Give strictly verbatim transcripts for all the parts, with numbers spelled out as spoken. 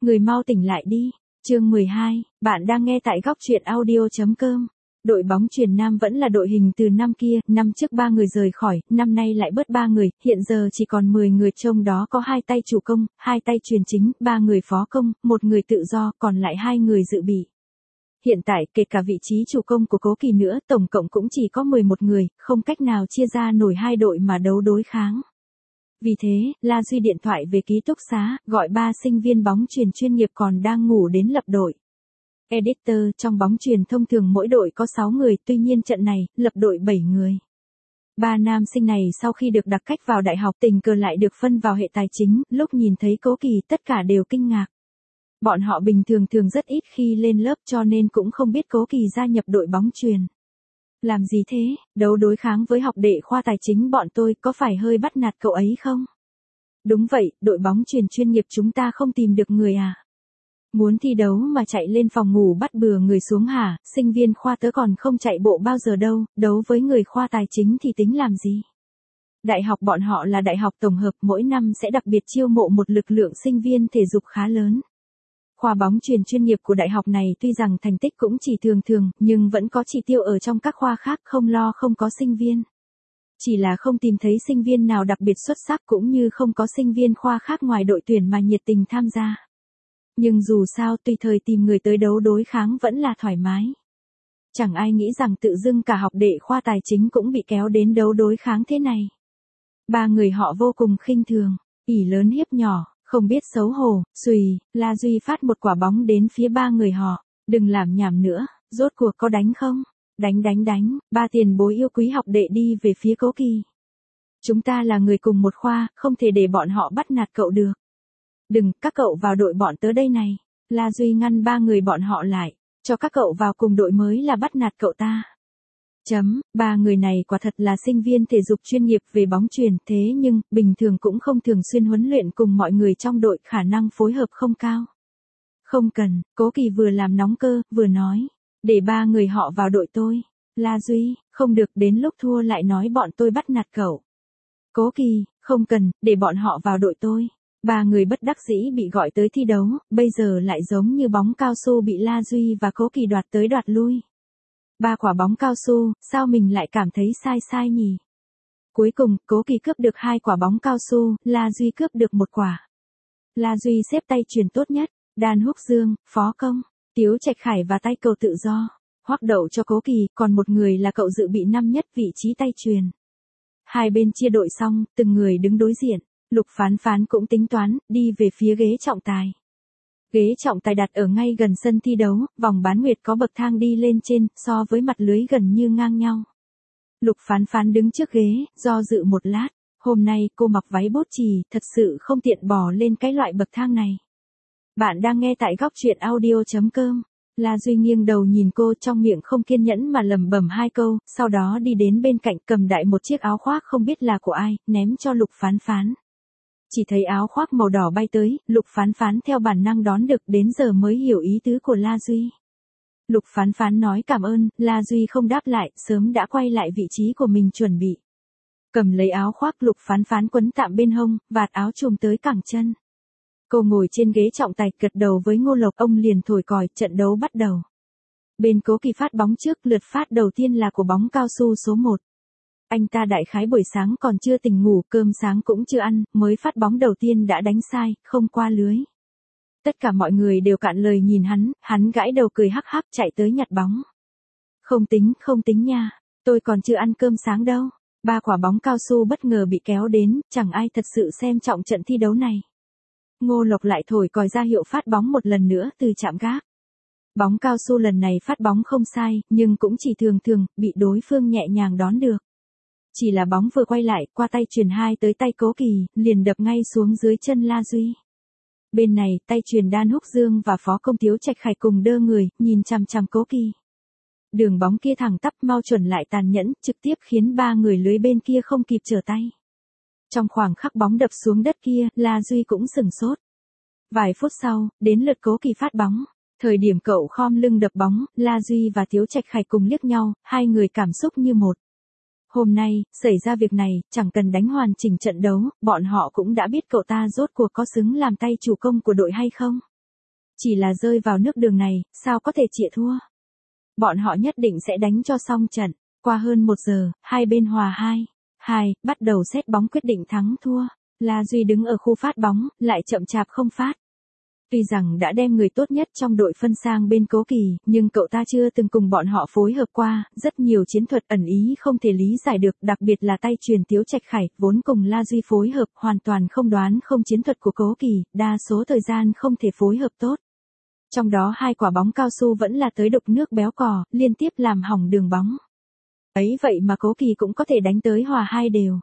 Người mau tỉnh lại đi. Chương mười hai, bạn đang nghe tại góc truyện audio chấm com. Đội bóng chuyền nam vẫn là đội hình từ năm kia, năm trước ba người rời khỏi, năm nay lại bớt ba người, hiện giờ chỉ còn mười người, trong đó có hai tay chủ công, hai tay chuyền chính, ba người phó công, một người tự do, còn lại hai người dự bị. Hiện tại, kể cả vị trí chủ công của Cố Kỳ nữa, tổng cộng cũng chỉ có mười một người, không cách nào chia ra nổi hai đội mà đấu đối kháng. Vì thế, La Duy điện thoại về ký túc xá, gọi ba sinh viên bóng chuyền chuyên nghiệp còn đang ngủ đến lập đội. Editor, trong bóng chuyền thông thường mỗi đội có sáu người, tuy nhiên trận này, lập đội bảy người. Ba nam sinh này sau khi được đặc cách vào đại học tình cờ lại được phân vào hệ tài chính, lúc nhìn thấy Cố Kỳ tất cả đều kinh ngạc. Bọn họ bình thường thường rất ít khi lên lớp cho nên cũng không biết Cố Kỳ gia nhập đội bóng chuyền. Làm gì thế, đấu đối kháng với học đệ khoa tài chính bọn tôi có phải hơi bắt nạt cậu ấy không? Đúng vậy, đội bóng chuyền chuyên nghiệp chúng ta không tìm được người à? Muốn thi đấu mà chạy lên phòng ngủ bắt bừa người xuống hả? Sinh viên khoa tớ còn không chạy bộ bao giờ đâu, đấu với người khoa tài chính thì tính làm gì? Đại học bọn họ là đại học tổng hợp, mỗi năm sẽ đặc biệt chiêu mộ một lực lượng sinh viên thể dục khá lớn. Khoa bóng chuyền chuyên nghiệp của đại học này tuy rằng thành tích cũng chỉ thường thường, nhưng vẫn có chỉ tiêu ở trong các khoa khác, không lo không có sinh viên. Chỉ là không tìm thấy sinh viên nào đặc biệt xuất sắc, cũng như không có sinh viên khoa khác ngoài đội tuyển mà nhiệt tình tham gia. Nhưng dù sao tùy thời tìm người tới đấu đối kháng vẫn là thoải mái. Chẳng ai nghĩ rằng tự dưng cả học đệ khoa tài chính cũng bị kéo đến đấu đối kháng thế này. Ba người họ vô cùng khinh thường, ỷ lớn hiếp nhỏ. Không biết xấu hổ, xùy, La Duy phát một quả bóng đến phía ba người họ. Đừng làm nhảm nữa, rốt cuộc có đánh không? Đánh đánh đánh, ba tiền bối yêu quý học đệ đi về phía Cố Kỳ. Chúng ta là người cùng một khoa, không thể để bọn họ bắt nạt cậu được. Đừng, các cậu vào đội bọn tớ đây này. La Duy ngăn ba người bọn họ lại, cho các cậu vào cùng đội mới là bắt nạt cậu ta. Chấm, ba người này quả thật là sinh viên thể dục chuyên nghiệp về bóng chuyền, thế nhưng, bình thường cũng không thường xuyên huấn luyện cùng mọi người trong đội, khả năng phối hợp không cao. Không cần, Cố Kỳ vừa làm nóng cơ, vừa nói, để ba người họ vào đội tôi. La Duy, không được, đến lúc thua lại nói bọn tôi bắt nạt cậu. Cố Kỳ, không cần, để bọn họ vào đội tôi. Ba người bất đắc dĩ bị gọi tới thi đấu, bây giờ lại giống như bóng cao su bị La Duy và Cố Kỳ đoạt tới đoạt lui. Ba quả bóng cao su, sao mình lại cảm thấy sai sai nhỉ? Cuối cùng, Cố Kỳ cướp được hai quả bóng cao su, La Duy cướp được một quả. La Duy xếp tay chuyền tốt nhất, Đan Húc Dương, phó công, Tiếu Trạch Khải và tay cầu tự do. Hoắc đậu cho Cố Kỳ, còn một người là cậu dự bị năm nhất vị trí tay chuyền. Hai bên chia đội xong, từng người đứng đối diện, Lục Phán Phán cũng tính toán, đi về phía ghế trọng tài. Ghế trọng tài đặt ở ngay gần sân thi đấu, vòng bán nguyệt có bậc thang đi lên trên, so với mặt lưới gần như ngang nhau. Lục Phán Phán đứng trước ghế, do dự một lát, hôm nay cô mặc váy bốt chì, thật sự không tiện bò lên cái loại bậc thang này. Bạn đang nghe tại góc truyện audio chấm com. La Duy nghiêng đầu nhìn cô, trong miệng không kiên nhẫn mà lẩm bẩm hai câu, sau đó đi đến bên cạnh cầm đại một chiếc áo khoác không biết là của ai, ném cho Lục Phán Phán. Chỉ thấy áo khoác màu đỏ bay tới, Lục Phán Phán theo bản năng đón được, đến giờ mới hiểu ý tứ của La Duy. Lục Phán Phán nói cảm ơn, La Duy không đáp lại, sớm đã quay lại vị trí của mình chuẩn bị. Cầm lấy áo khoác, Lục Phán Phán quấn tạm bên hông, vạt áo trùm tới cẳng chân. Cô ngồi trên ghế trọng tài, gật đầu với Ngô Lộc, ông liền thổi còi, trận đấu bắt đầu. Bên Cố Kỳ phát bóng trước, lượt phát đầu tiên là của bóng cao su số một. Anh ta đại khái buổi sáng còn chưa tỉnh ngủ, cơm sáng cũng chưa ăn, mới phát bóng đầu tiên đã đánh sai, không qua lưới. Tất cả mọi người đều cạn lời nhìn hắn, hắn gãi đầu cười hắc hắc chạy tới nhặt bóng. Không tính, không tính nha, tôi còn chưa ăn cơm sáng đâu. Ba quả bóng cao su bất ngờ bị kéo đến, chẳng ai thật sự xem trọng trận thi đấu này. Ngô Lộc lại thổi còi ra hiệu phát bóng một lần nữa từ trạm gác. Bóng cao su lần này phát bóng không sai, nhưng cũng chỉ thường thường, bị đối phương nhẹ nhàng đón được. Chỉ là bóng vừa quay lại, qua tay chuyền hai tới tay Cố Kỳ, liền đập ngay xuống dưới chân La Duy. Bên này, tay chuyền Đan Húc Dương và phó công Tiếu Trạch Khải cùng đơ người, nhìn chằm chằm Cố Kỳ. Đường bóng kia thẳng tắp mau chuẩn lại tàn nhẫn, trực tiếp khiến ba người lưới bên kia không kịp trở tay. Trong khoảng khắc bóng đập xuống đất kia, La Duy cũng sửng sốt. Vài phút sau, đến lượt Cố Kỳ phát bóng. Thời điểm cậu khom lưng đập bóng, La Duy và Tiếu Trạch Khải cùng liếc nhau, hai người cảm xúc như một. Hôm nay, xảy ra việc này, chẳng cần đánh hoàn chỉnh trận đấu, bọn họ cũng đã biết cậu ta rốt cuộc có xứng làm tay chủ công của đội hay không. Chỉ là rơi vào nước đường này, sao có thể chịu thua. Bọn họ nhất định sẽ đánh cho xong trận. Qua hơn một giờ, hai bên hòa hai. Hai, bắt đầu xét bóng quyết định thắng thua. La Duy đứng ở khu phát bóng, lại chậm chạp không phát. Tuy rằng đã đem người tốt nhất trong đội phân sang bên Cố Kỳ, nhưng cậu ta chưa từng cùng bọn họ phối hợp qua, rất nhiều chiến thuật ẩn ý không thể lý giải được, đặc biệt là tay truyền Tiếu Trạch Khải, vốn cùng La Duy phối hợp, hoàn toàn không đoán không chiến thuật của Cố Kỳ, đa số thời gian không thể phối hợp tốt. Trong đó hai quả bóng cao su vẫn là tới đục nước béo cò, liên tiếp làm hỏng đường bóng. Ấy vậy mà Cố Kỳ cũng có thể đánh tới hòa hai đều.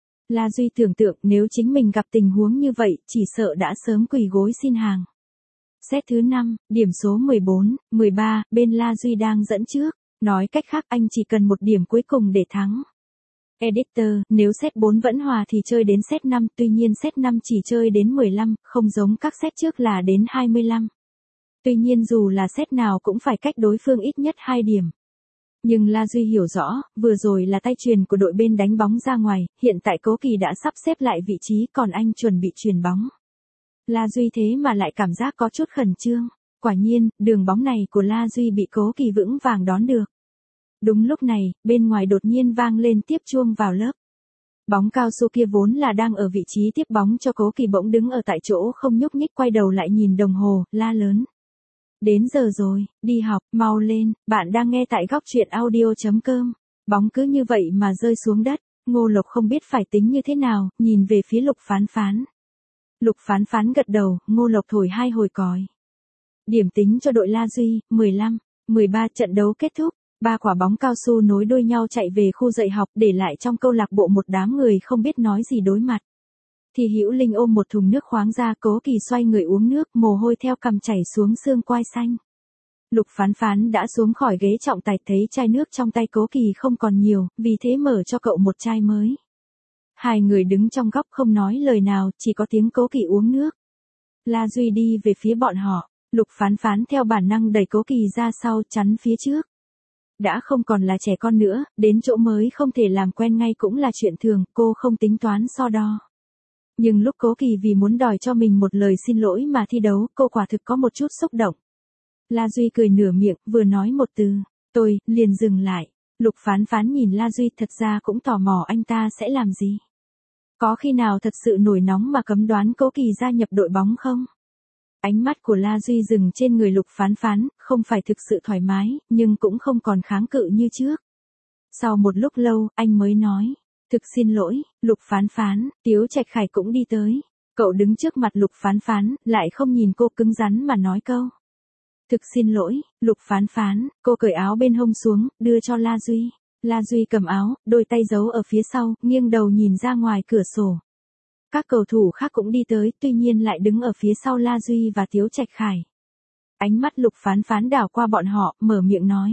La Duy tưởng tượng nếu chính mình gặp tình huống như vậy, chỉ sợ đã sớm quỳ gối xin hàng. Set thứ năm, điểm số mười bốn, mười ba, bên La Duy đang dẫn trước. Nói cách khác anh chỉ cần một điểm cuối cùng để thắng. Editor, nếu set bốn vẫn hòa thì chơi đến set năm, tuy nhiên set năm chỉ chơi đến mười lăm, không giống các set trước là đến hai mươi lăm. Tuy nhiên dù là set nào cũng phải cách đối phương ít nhất hai điểm. Nhưng La Duy hiểu rõ, vừa rồi là tay chuyền của đội bên đánh bóng ra ngoài, hiện tại Cố Kỳ đã sắp xếp lại vị trí còn anh chuẩn bị chuyền bóng. La Duy thế mà lại cảm giác có chút khẩn trương. Quả nhiên, đường bóng này của La Duy bị Cố Kỳ vững vàng đón được. Đúng lúc này, bên ngoài đột nhiên vang lên tiếp chuông vào lớp. Bóng cao su kia vốn là đang ở vị trí tiếp bóng cho Cố Kỳ bỗng đứng ở tại chỗ không nhúc nhích, quay đầu lại nhìn đồng hồ, la lớn. Đến giờ rồi, đi học, mau lên, bạn đang nghe tại góc truyện audio chấm com. Bóng cứ như vậy mà rơi xuống đất, Ngô Lộc không biết phải tính như thế nào, nhìn về phía Lục Phán Phán. Lục Phán Phán gật đầu, Ngô Lộc thổi hai hồi còi. Điểm tính cho đội La Duy, mười lăm, mười ba, trận đấu kết thúc. Ba quả bóng cao su nối đuôi nhau chạy về khu dạy học, để lại trong câu lạc bộ một đám người không biết nói gì đối mặt. Thì Hữu Linh ôm một thùng nước khoáng ra, Cố Kỳ xoay người uống nước, mồ hôi theo cằm chảy xuống xương quai xanh. Lục Phán Phán đã xuống khỏi ghế trọng tài, thấy chai nước trong tay Cố Kỳ không còn nhiều, vì thế mở cho cậu một chai mới. Hai người đứng trong góc không nói lời nào, chỉ có tiếng Cố Kỳ uống nước. La Duy đi về phía bọn họ, Lục Phán Phán theo bản năng đẩy Cố Kỳ ra sau, chắn phía trước. Đã không còn là trẻ con nữa, đến chỗ mới không thể làm quen ngay cũng là chuyện thường, cô không tính toán so đo. Nhưng lúc Cố Kỳ vì muốn đòi cho mình một lời xin lỗi mà thi đấu, cô quả thực có một chút xúc động. La Duy cười nửa miệng, vừa nói một từ, tôi, liền dừng lại. Lục Phán Phán nhìn La Duy, thật ra cũng tò mò anh ta sẽ làm gì. Có khi nào thật sự nổi nóng mà cấm đoán Cố Kỳ gia nhập đội bóng không? Ánh mắt của La Duy dừng trên người Lục Phán Phán, không phải thực sự thoải mái, nhưng cũng không còn kháng cự như trước. Sau một lúc lâu, anh mới nói. Thực xin lỗi, Lục Phán Phán, Tiếu Trạch Khải cũng đi tới. Cậu đứng trước mặt Lục Phán Phán, lại không nhìn cô, cứng rắn mà nói câu. Thực xin lỗi, Lục Phán Phán, cô cởi áo bên hông xuống, đưa cho La Duy. La Duy cầm áo, đôi tay giấu ở phía sau, nghiêng đầu nhìn ra ngoài cửa sổ. Các cầu thủ khác cũng đi tới, tuy nhiên lại đứng ở phía sau La Duy và Tiếu Trạch Khải. Ánh mắt Lục Phán Phán đảo qua bọn họ, mở miệng nói.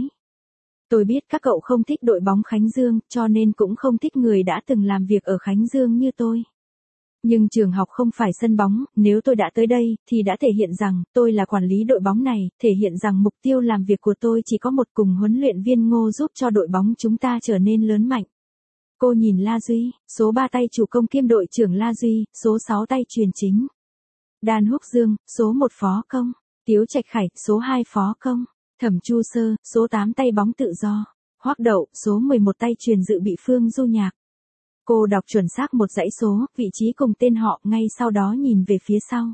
Tôi biết các cậu không thích đội bóng Khánh Dương, cho nên cũng không thích người đã từng làm việc ở Khánh Dương như tôi. Nhưng trường học không phải sân bóng, nếu tôi đã tới đây, thì đã thể hiện rằng, tôi là quản lý đội bóng này, thể hiện rằng mục tiêu làm việc của tôi chỉ có một, cùng huấn luyện viên Ngô giúp cho đội bóng chúng ta trở nên lớn mạnh. Cô nhìn La Duy, số ba tay chủ công kiêm đội trưởng La Duy, số sáu tay truyền chính. Đan Húc Dương, số một phó công. Tiếu Trạch Khải, số hai phó công. Thẩm Chu Sơ, số tám tay bóng tự do. Hoắc Đậu, số mười một tay truyền dự bị Phương Du Nhạc. Cô đọc chuẩn xác một dãy số, vị trí cùng tên họ, ngay sau đó nhìn về phía sau.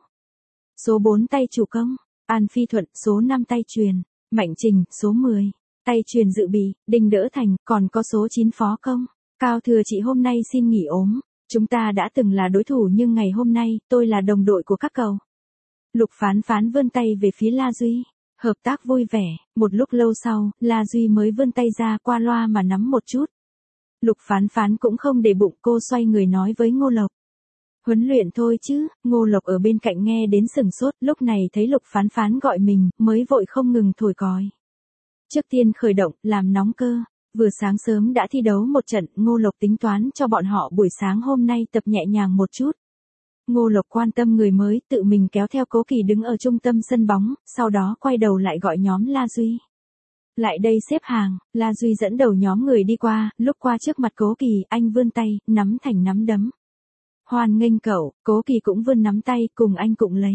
Số bốn tay chủ công, An Phi Thuận, số năm tay truyền, Mạnh Trình, số mười, tay truyền dự bị, Đinh Đỡ Thành, còn có số chín phó công. Cao Thừa chị hôm nay xin nghỉ ốm, chúng ta đã từng là đối thủ nhưng ngày hôm nay, tôi là đồng đội của các cậu. Lục Phán Phán vươn tay về phía La Duy, hợp tác vui vẻ, một lúc lâu sau, La Duy mới vươn tay ra qua loa mà nắm một chút. Lục Phán Phán cũng không để bụng, cô xoay người nói với Ngô Lộc. Huấn luyện thôi chứ, Ngô Lộc ở bên cạnh nghe đến sừng sốt, lúc này thấy Lục Phán Phán gọi mình, mới vội không ngừng thổi còi. Trước tiên khởi động, làm nóng cơ. Vừa sáng sớm đã thi đấu một trận, Ngô Lộc tính toán cho bọn họ buổi sáng hôm nay tập nhẹ nhàng một chút. Ngô Lộc quan tâm người mới, tự mình kéo theo Cố Kỳ đứng ở trung tâm sân bóng, sau đó quay đầu lại gọi nhóm La Duy. Lại đây xếp hàng, La Duy dẫn đầu nhóm người đi qua, lúc qua trước mặt Cố Kỳ, anh vươn tay, nắm thành nắm đấm. Hoan nghênh cậu, Cố Kỳ cũng vươn nắm tay, cùng anh cùng lấy.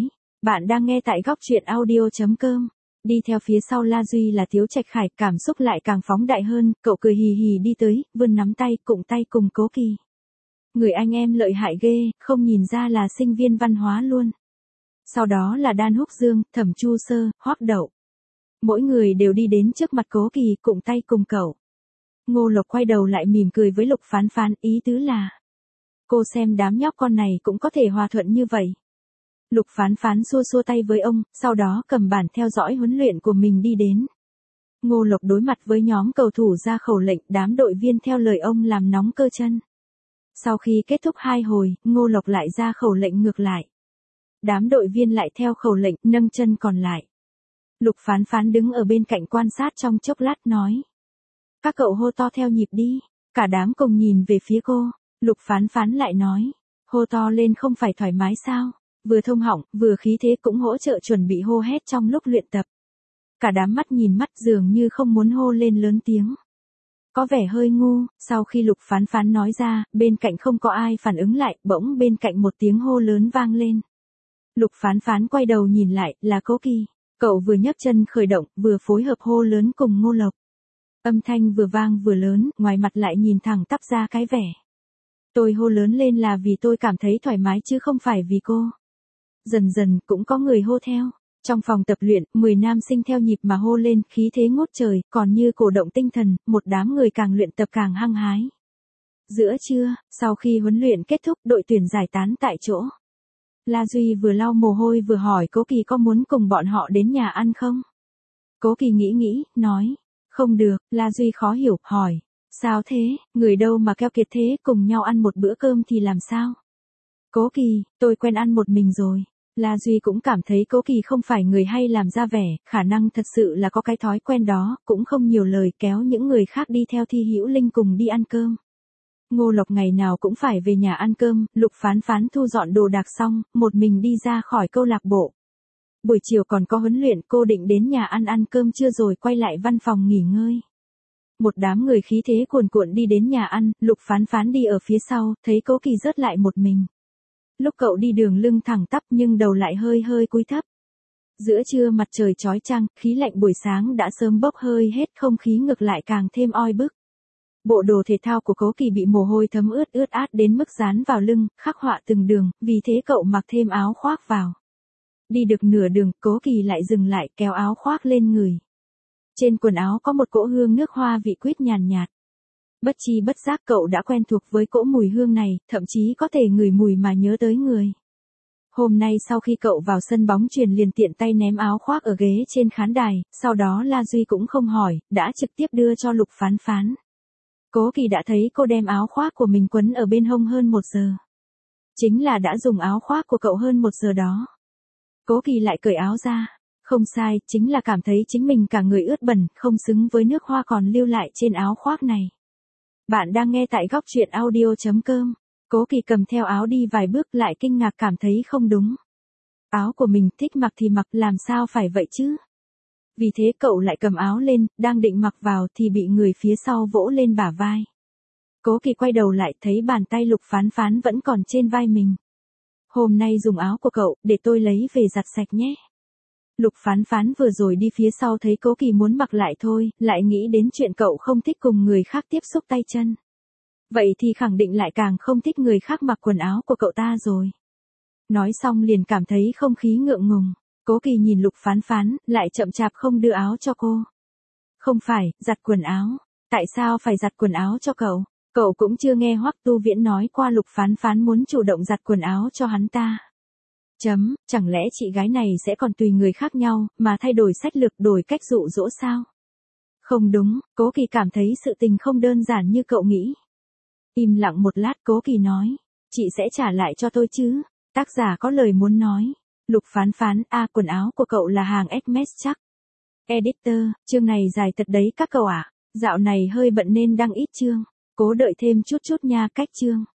Bạn đang nghe tại góc truyện audio chấm com. Đi theo phía sau La Duy là Tiếu Trạch Khải, cảm xúc lại càng phóng đại hơn, cậu cười hì hì đi tới, vươn nắm tay, cụng tay cùng Cố Kỳ. Người anh em lợi hại ghê, không nhìn ra là sinh viên văn hóa luôn. Sau đó là Đan Húc Dương, Thẩm Chu Sơ, Hoắc Đậu. Mỗi người đều đi đến trước mặt Cố Kỳ, cụng tay cùng cậu. Ngô Lộc quay đầu lại mỉm cười với Lục Phán Phán, ý tứ là: cô xem đám nhóc con này cũng có thể hòa thuận như vậy. Lục Phán Phán xua xua tay với ông, sau đó cầm bản theo dõi huấn luyện của mình đi đến. Ngô Lộc đối mặt với nhóm cầu thủ ra khẩu lệnh, đám đội viên theo lời ông làm nóng cơ chân. Sau khi kết thúc hai hồi, Ngô Lộc lại ra khẩu lệnh ngược lại. Đám đội viên lại theo khẩu lệnh, nâng chân còn lại. Lục Phán Phán đứng ở bên cạnh quan sát trong chốc lát nói: các cậu hô to theo nhịp đi. Cả đám cùng nhìn về phía cô. Lục Phán Phán lại nói: hô to lên không phải thoải mái sao? Vừa thông họng, vừa khí thế cũng hỗ trợ chuẩn bị hô hét trong lúc luyện tập. Cả đám mắt nhìn mắt dường như không muốn hô lên lớn tiếng. Có vẻ hơi ngu, sau khi Lục Phán Phán nói ra, bên cạnh không có ai phản ứng lại, bỗng bên cạnh một tiếng hô lớn vang lên. Lục Phán Phán quay đầu nhìn lại, là Cố Kỳ. Cậu vừa nhấc chân khởi động, vừa phối hợp hô lớn cùng Ngô Lộc. Âm thanh vừa vang vừa lớn, ngoài mặt lại nhìn thẳng tắp ra cái vẻ. Tôi hô lớn lên là vì tôi cảm thấy thoải mái chứ không phải vì cô. Dần dần cũng có người hô theo. Trong phòng tập luyện, mười nam sinh theo nhịp mà hô lên, khí thế ngút trời, còn như cổ động tinh thần, một đám người càng luyện tập càng hăng hái. Giữa trưa, sau khi huấn luyện kết thúc, đội tuyển giải tán tại chỗ. La Duy vừa lau mồ hôi vừa hỏi Cố Kỳ có muốn cùng bọn họ đến nhà ăn không? Cố Kỳ nghĩ nghĩ, nói: không được. La Duy khó hiểu, hỏi: sao thế, người đâu mà keo kiệt thế, cùng nhau ăn một bữa cơm thì làm sao? Cố Kỳ, tôi quen ăn một mình rồi. La Duy cũng cảm thấy Cố Kỳ không phải người hay làm ra vẻ, khả năng thật sự là có cái thói quen đó, cũng không nhiều lời kéo những người khác đi theo Thi Hữu Linh cùng đi ăn cơm. Ngô Lộc ngày nào cũng phải về nhà ăn cơm, Lục Phán Phán thu dọn đồ đạc xong, một mình đi ra khỏi câu lạc bộ. Buổi chiều còn có huấn luyện, cô định đến nhà ăn ăn cơm trưa rồi quay lại văn phòng nghỉ ngơi. Một đám người khí thế cuồn cuộn đi đến nhà ăn, Lục Phán Phán đi ở phía sau, thấy Cố Kỳ rớt lại một mình. Lúc cậu đi đường lưng thẳng tắp nhưng đầu lại hơi hơi cúi thấp. Giữa trưa mặt trời chói chang, khí lạnh buổi sáng đã sớm bốc hơi hết, không khí ngược lại càng thêm oi bức. Bộ đồ thể thao của Cố Kỳ bị mồ hôi thấm ướt ướt át đến mức dán vào lưng, khắc họa từng đường, vì thế cậu mặc thêm áo khoác vào. Đi được nửa đường, Cố Kỳ lại dừng lại, kéo áo khoác lên người. Trên quần áo có một cỗ hương nước hoa vị quýt nhàn nhạt. Bất chi bất giác cậu đã quen thuộc với cỗ mùi hương này, thậm chí có thể ngửi mùi mà nhớ tới người. Hôm nay sau khi cậu vào sân bóng chuyền liền tiện tay ném áo khoác ở ghế trên khán đài, sau đó La Duy cũng không hỏi, đã trực tiếp đưa cho Lục Phán Phán. Cố Kỳ đã thấy cô đem áo khoác của mình quấn ở bên hông hơn một giờ. Chính là đã dùng áo khoác của cậu hơn một giờ đó. Cố Kỳ lại cởi áo ra. Không sai, chính là cảm thấy chính mình cả người ướt bẩn, không xứng với nước hoa còn lưu lại trên áo khoác này. Bạn đang nghe tại góc truyện audio chấm com. Cố Kỳ cầm theo áo đi vài bước lại kinh ngạc cảm thấy không đúng. Áo của mình thích mặc thì mặc, làm sao phải vậy chứ? Vì thế cậu lại cầm áo lên, đang định mặc vào thì bị người phía sau vỗ lên bả vai. Cố Kỳ quay đầu lại thấy bàn tay Lục Phán Phán vẫn còn trên vai mình. Hôm nay dùng áo của cậu, để tôi lấy về giặt sạch nhé. Lục Phán Phán vừa rồi đi phía sau thấy Cố Kỳ muốn mặc lại thôi, lại nghĩ đến chuyện cậu không thích cùng người khác tiếp xúc tay chân. Vậy thì khẳng định lại càng không thích người khác mặc quần áo của cậu ta rồi. Nói xong liền cảm thấy không khí ngượng ngùng. Cố Kỳ nhìn Lục Phán Phán, lại chậm chạp không đưa áo cho cô. Không phải, giặt quần áo. Tại sao phải giặt quần áo cho cậu? Cậu cũng chưa nghe Hoắc Tu Viễn nói qua Lục Phán Phán muốn chủ động giặt quần áo cho hắn ta. Chấm, chẳng lẽ chị gái này sẽ còn tùy người khác nhau, mà thay đổi sách lược, đổi cách dụ dỗ sao? Không đúng, Cố Kỳ cảm thấy sự tình không đơn giản như cậu nghĩ. Im lặng một lát, Cố Kỳ nói: chị sẽ trả lại cho tôi chứ? Tác giả có lời muốn nói. Lục Phán Phán, a à, quần áo của cậu là hàng Hermes chắc. Editor, chương này dài thật đấy các cậu ạ. À? Dạo này hơi bận nên đăng ít chương. Cố đợi thêm chút chút nha, cách chương.